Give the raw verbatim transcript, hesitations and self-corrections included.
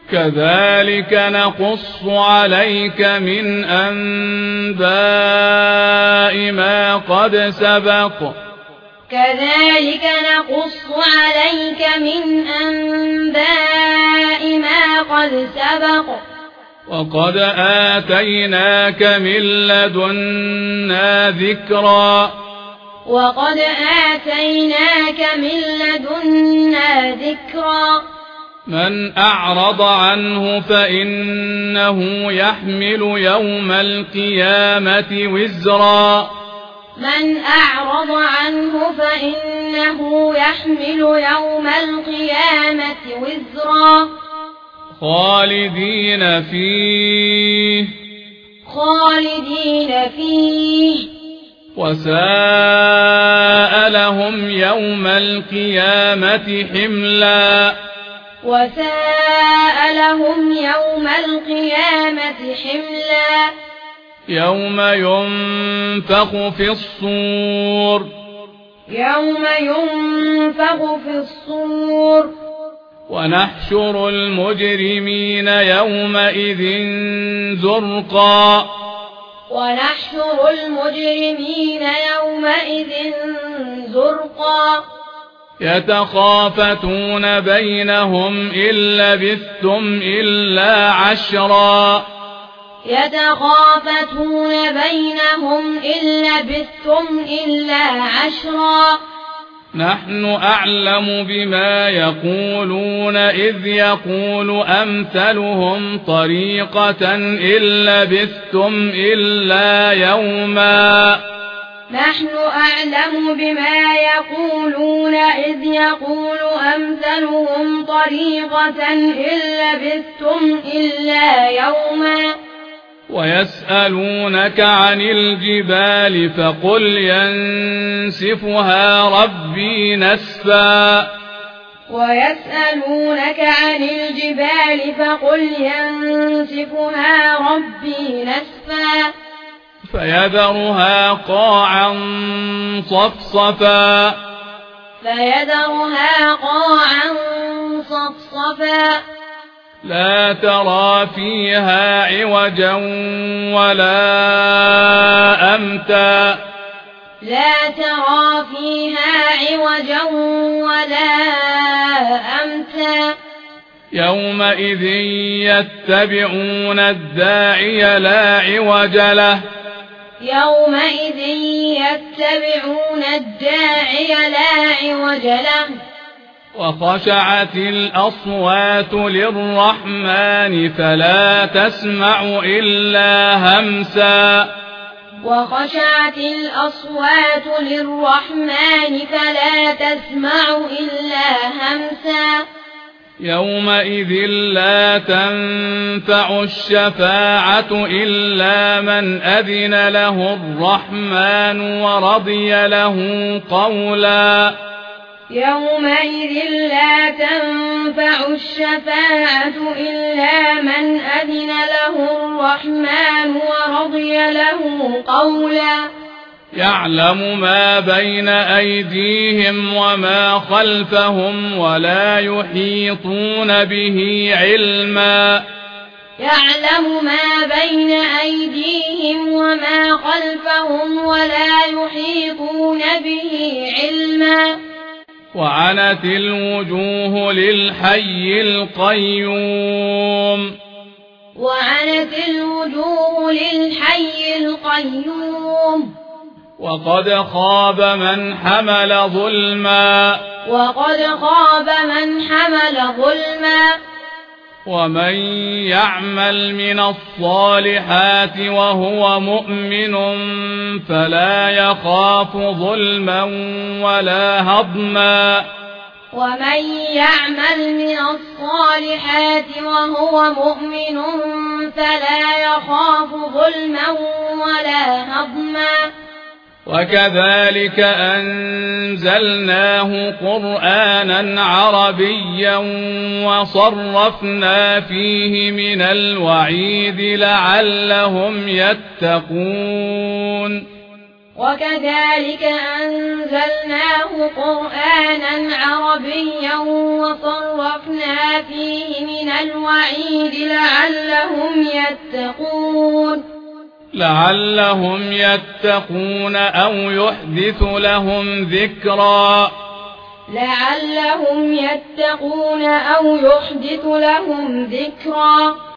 كذلك نقص عليك من أنباء ما قد سبق كذلك نقص عليك من أنباء ما قد سبق وقد آتيناك من لدنا ذكرا وقد آتيناك من لدنا ذكرا من أعرض عنه فإنه يحمل يوم القيامة وزرا من أعرض عنه فإنه يحمل يوم القيامة وزرا خالدين فيه خالدين فيه وساء لهم يوم القيامة حملا وساء لهم يوم القيامة حملا يوم ينفخ في الصور يوم ينفخ في الصور ونحشر المجرمين يومئذ زرقا ونحشر المجرمين يومئذ زرقا يتخافتون بينهم إن لبثتم إلا عشرا يتخافتون بينهم إن لبثتم إلا عشرا نحن أعلم بما يقولون إذ يقول أمثلهم طريقة إن لبثتم إلا يوما نحن أعلم بما يقولون إذ يقول أمثلهم طريقة إن لبثتم إلا يوما ويسألونك عن الجبال فقل ينسفها ربي نسفا ويسألونك عن الجبال فقل ينسفها ربي نسفا فيذرها قاعا صفصفا فيذرها قاعا صفصفا لا ترى فيها عوجا ولا أمتا لا ترى فيها عوجا ولا أمتا يومئذ يتبعون الداعي لا عوج له يومئذ يتبعون الداعي لا عوج له وخشعت الأصوات للرحمن فلا تسمع إلا همسا وخشعت الأصوات للرحمن فلا تسمع إلا همسا يومئذ لا تنفع الشفاعة إلا من أذن له الرحمن ورضي له قولا يومئذ لا تنفع الشفاعة إلا من أذن له الرحمن ورضي له قولا يعلم ما بين أيديهم وما خلفهم ولا يحيطون به علما يعلم ما بين أيديهم وما خلفهم ولا يحيطون به علما وعنت الوجوه للحي القيوم وعنت الوجوه للحي القيوم وقد خاب من حمل ظلما وقد خاب من حمل ظلما ومن يعمل من الصالحات وهو مؤمن فلا يخاف ظلما ولا هضما ومن يعمل من الصالحات وهو مؤمن فلا يخاف ظلما ولا هضما وكذلك أنزلناه قرآنا عربيا وصرفنا فيه من الوعيد لعلهم يتقون وكذلك أنزلناه قرآنا عربيا وصرفنا فيه من الوعيد لعلهم يتقون لعلهم يتقون أو يحدث لهم ذكرا لعلهم يتقون أو يحدث لهم ذكرا